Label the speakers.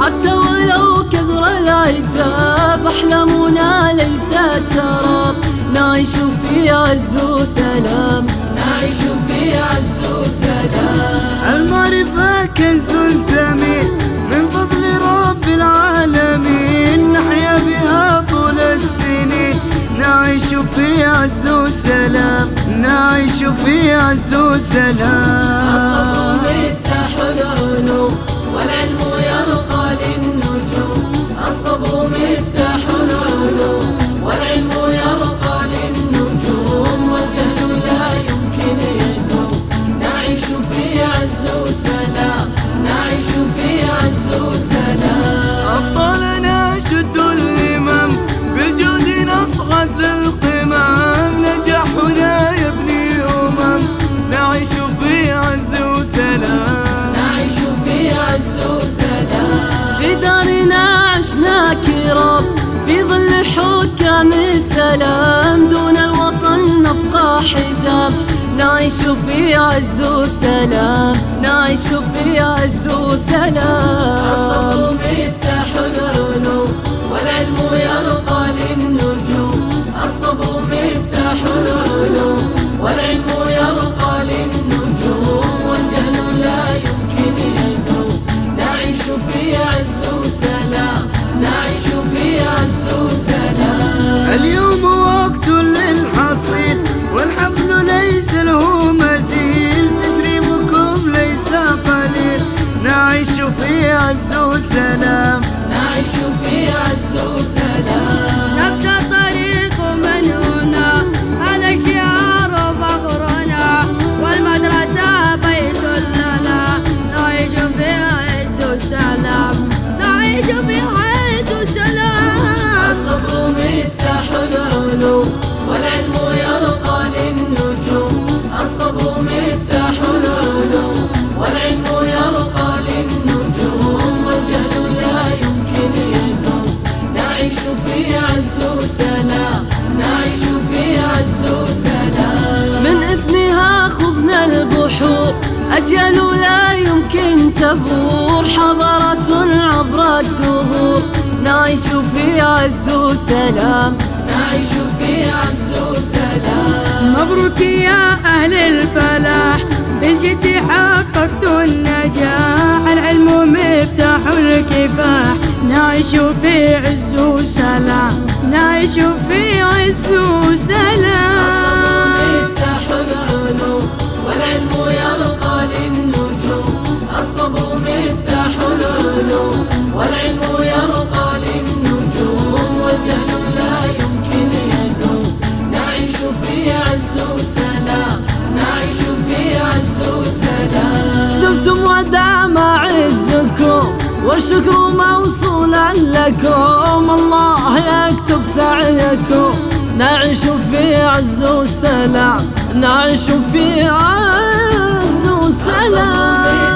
Speaker 1: حتى ولو كثر العتاب أحلامنا ليست تراب، نعيش في عز وسلام،
Speaker 2: نعيش في عز وسلام.
Speaker 3: المعرفة كنز ثمين من فضل رب العالمين، نحيا بها طول السنين، نعيش في عز وسلام، نعيش في عز وسلام.
Speaker 2: الصبر مفتاح العلوم والعلم يرقى للنجوم، الصبر مفتاح العلوم والعلم يرقى للنجوم، والجهل لا يمكن يدوم، نعيش في عز وسلام، نعيش في عز وسلام.
Speaker 3: أبطالنا شدوا الهمم بالجود نصعد للقمم، نجاحنا يبني نعيش في عز وسلام،
Speaker 2: نعيش في عز وسلام.
Speaker 1: في دارنا عشنا كرام في ظل حكام السلام، دون الوطن نبقى حزام، نعيش في عز وسلام، نعيش في عز وسلام.
Speaker 2: الصبر مفتاح العلوم والعلم يرقى للنجوم، الصبر مفتاح العلوم والعلم يرقى للنجوم، والجهل لا يمكن يدوم، نعيش في عز وسلام، نعيش في عز وسلام.
Speaker 3: اليوم وقت للحصيل والحفل ليس له مثيل، تشريفكم ليس قليل، نعيش في عز وسلام،
Speaker 2: نعيش في عز وسلام.
Speaker 4: نبدأ طريق من هنا، هذا شعار فخرنا، والمدرسة بيت لنا، نعيش في عز وسلام، نعيش في عز وسلام.
Speaker 2: الصبر مفتاح العلوم والعلم يرقى للنجوم، الصبر مفتاح العلوم والعلم يرقى للنجوم، والجهل لا يمكن يدوم، نعيش في عز وسلام، نعيش في عز وسلام.
Speaker 1: من اسمها خضنا البحور أجيال لا يمكن تبور، حضارة عبر الدهور، نعيش في عز وسلام،
Speaker 2: نعيش في عز وسلام.
Speaker 5: مبروك يا أهل الفلاح بالجد حققتوا النجاح، العلم مفتاح الكفاح، نعيش في عز وسلام، نعيش في عز وسلام.
Speaker 2: الصبر مفتاح العلوم والعلم يرقى للنجوم، الصبر مفتاح العلوم والعلم يرقى للنجوم، والجهل لا يمكن يدوم، نعيش في عز وسلام، نعيش في عز وسلام.
Speaker 1: دمتم ودام عزكم والشكر موصولا لكم، الله يكتب سعيكم، نعيش في عز وسلام، نعيش في عز وسلام.